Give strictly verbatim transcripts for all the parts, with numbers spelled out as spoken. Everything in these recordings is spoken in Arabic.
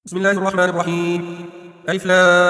بسم الله الرحمن الرحيم. ألف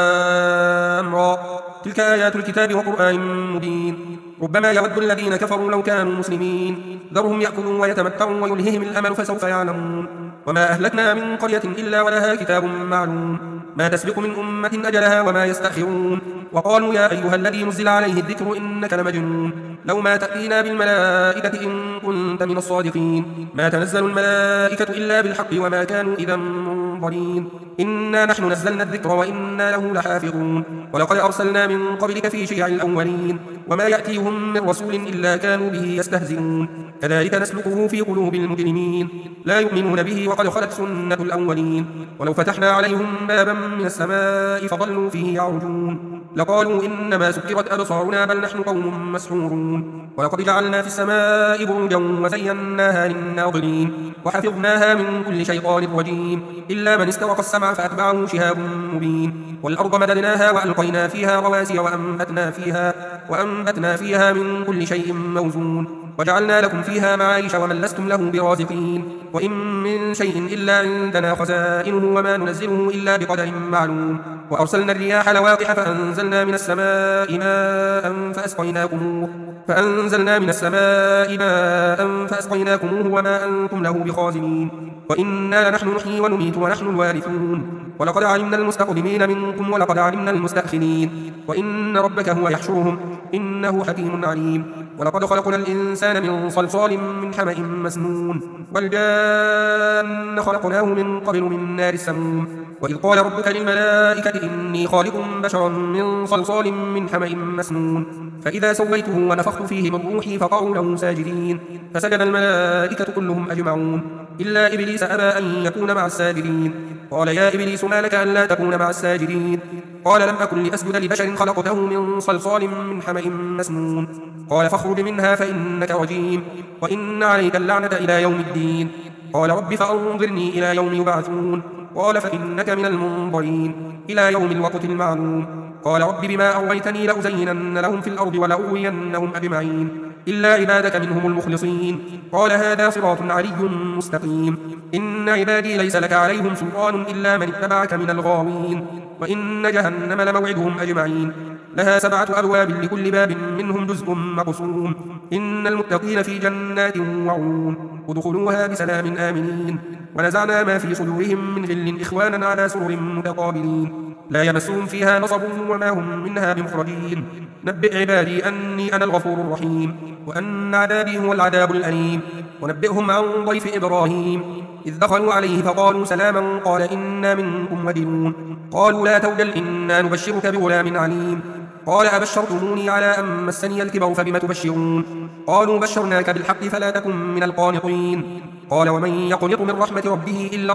لام را. تلك آيات الكتاب وقرآن مبين. ربما يود الذين كفروا لو كانوا مسلمين ذرهم يأكلوا ويتمتعوا ويلههم الأمل فسوف يعلمون. وما أهلكنا من قرية إلا ولها كتاب معلوم ما تسبق من أمة أجلها وما يستأخرون. وقالوا يا أيها الذي نزل عليه الذكر إنك لمجنون لو ما تأتينا بالملائكة إن كنت من الصادقين ما تنزل الملائكة إلا بالحق وما كانوا إذا منظرين. إنا نحن نزلنا الذكر وإنا له لحافظون. ولقد أرسلنا من قبلك في شيع الأولين وما يأتيهم من رسول إلا كانوا به يستهزئون. كذلك نسلكه في قلوب المجرمين لا يؤمنون به وقد خلت سنة الأولين. ولو فتحنا عليهم بابا من السماء فظلوا فيه يعرجون لقالوا إنما سكرت أبصارنا بل نحن قوم مسحورون. ولقد جعلنا في السماء بروجا وزيناها للناظرين وحفظناها من كل شيطان رجيم إلا من استرق السمع فأتبعه شهاب مبين. والأرض مددناها وألقينا فيها رواسي وأنبتنا فيها, وأنبتنا فيها من كل شيء موزون وجعلنا لكم فيها معايش ومن لستم له برازقين. وإن من شيء إلا عندنا خزائنه وما ننزله إلا بقدر معلوم. وأرسلنا الرياح لواقح فأنزلنا من السماء ماء فأسقيناكموه فأنزلنا من السماء ماء فأسقيناكموه وما أنتم له بخازنين. وإنا لنحن نحيي ونميت ونحن الوارثون. ولقد علمنا المستقدمين منكم ولقد علمنا المستأخرين وإن ربك هو يحشرهم إنه حكيم عليم. ولقد خلقنا الإنسان من صلصال من حمأ مسنون والجان خلقناه من قبل من نار السموم. وإذ قال ربك للملائكة إني خالق بشرا من صلصال من حمأ مسنون فإذا سويته ونفخت فيه من روحي فقعوا له ساجدين فسجد الملائكة كلهم أجمعون إلا إبليس أبى أن يكون مع الساجدين. قال يا إبليس ما لك ألا تكون مع الساجدين؟ قال لم أكن لأسجد لبشر خلقته من صلصال من حمأ مسنون. قال فاخرج منها فإنك رجيم وإن عليك اللعنة إلى يوم الدين. قال رب فأنظرني إلى يوم يبعثون. قال فإنك من المنظرين إلى يوم الوقت المعلوم. قال رب بما أغويتني لأزينن لهم في الأرض ولأغوينهم أجمعين إلا عبادك منهم المخلصين. قال هذا صراط علي مستقيم. إن عبادي ليس لك عليهم سلطان إلا من اتبعك من الغاوين. وإن جهنم لموعدهم أجمعين لها سبعة أبواب لكل باب منهم جزء مقسوم. إن المتقين في جنات وعيون ادخلوها بسلام آمنين. ونزعنا ما في صدورهم من غل إخوانا على سرر متقابلين لا يمسهم فيها نصب وما هم منها بمخرجين. نبئ عبادي أني أنا الغفور الرحيم وأن عذابي هو العذاب الأليم. ونبئهم عن ضيف إبراهيم إذ دخلوا عليه فقالوا سلاما قال إنا منكم وجلون. قالوا لا توجل إنا نبشرك بغلام عليم. قال أبشرتموني على أن مسني الكبر فبم تبشرون؟ قالوا بشرناك بالحق فلا تكن من القانطين. قال ومن يقنط من رحمة ربه إلا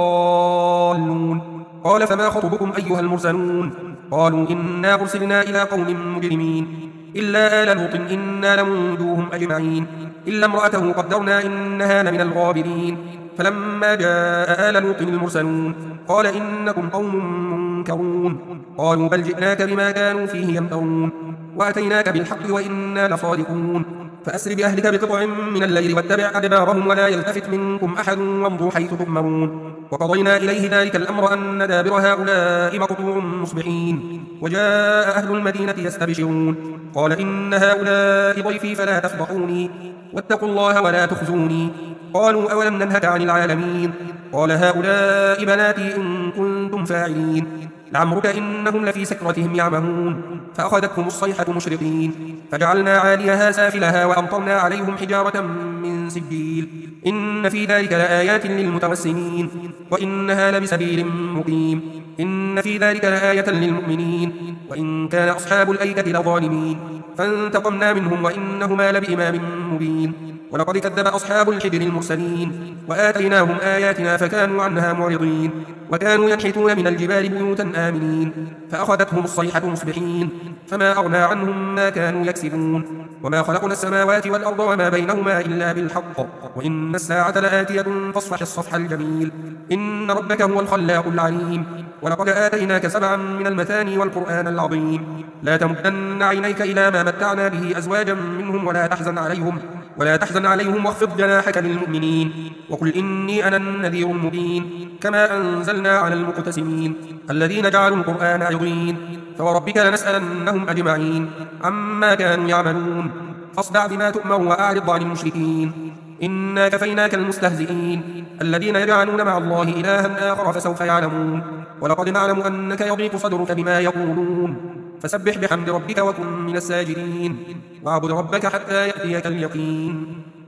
الضالون. قال فما خطبكم أيها المرسلون؟ قالوا إنا أرسلنا إلى قوم مجرمين إلا آل لوط إنا لمنجوهم أجمعين إلا امرأته قدرنا إنها لمن الغابرين. فلما جاء آل لوط المرسلون قال إنكم قوم منكرون. قالوا بل جئناك بما كانوا فيه يمترون وأتيناك بالحق وإنا لصادقون. فأسر بأهلك بقطع من الليل واتبع أدبارهم ولا يلتفت منكم أحد وامضوا حيث تؤمرون. وقضينا إليه ذلك الأمر أن دابر هؤلاء مقطوع مصبحين. وجاء أهل المدينة يستبشرون قال إن هؤلاء ضيفي فلا تفضحوني واتقوا الله ولا تخزوني. قالوا أولم ننهك عن العالمين؟ قال هؤلاء بناتي إن كنتم فاعلين. لعمرك إنهم لفي سكرتهم يعمهون فأخذتهم الصيحة مشرقين فجعلنا عاليها سافلها وأمطرنا عليهم حجارة من سجيل. إن في ذلك لآيات للمتوسمين وإنها لبسبيل مقيم. إن في ذلك لآية للمؤمنين وإن كان أصحاب الأيكة لظالمين فانتقمنا منهم وإنهما لبإمام مبين. ولقد كذب أصحاب الحجر المرسلين وآتيناهم آياتنا فكانوا عنها معرضين وكانوا ينحتون من الجبال بيوتا آمنين فأخذتهم الصيحة مصبحين فما أغنى عنهم ما كانوا يكسبون. وما خلقنا السماوات والأرض وما بينهما إلا بالحق وإن الساعة لآتية فاصفح الصفح الجميل. إن ربك هو الخلاق العليم. ولقد آتيناك سبعا من المثاني والقرآن العظيم لا تمدن عينيك إلى ما متعنا به أزواجا منهم ولا تحزن عليهم ولا تحزن عليهم واخفض جناحك للمؤمنين وقل إني أنا النذير المبين كما أنزلنا على المقتسمين الذين جعلوا القرآن عضين فوربك لنسألنهم أجمعين عما كانوا يعملون فاصدع بما تؤمر وأعرض عن المشركين إنا كفيناك المستهزئين الذين يجعلون مع الله إلها آخر فسوف يعلمون ولقد نعلم أنك يضيق صدرك بما يقولون فسبح بحمد ربك وكن من الساجدين واعبد ربك حتى يأتيك اليقين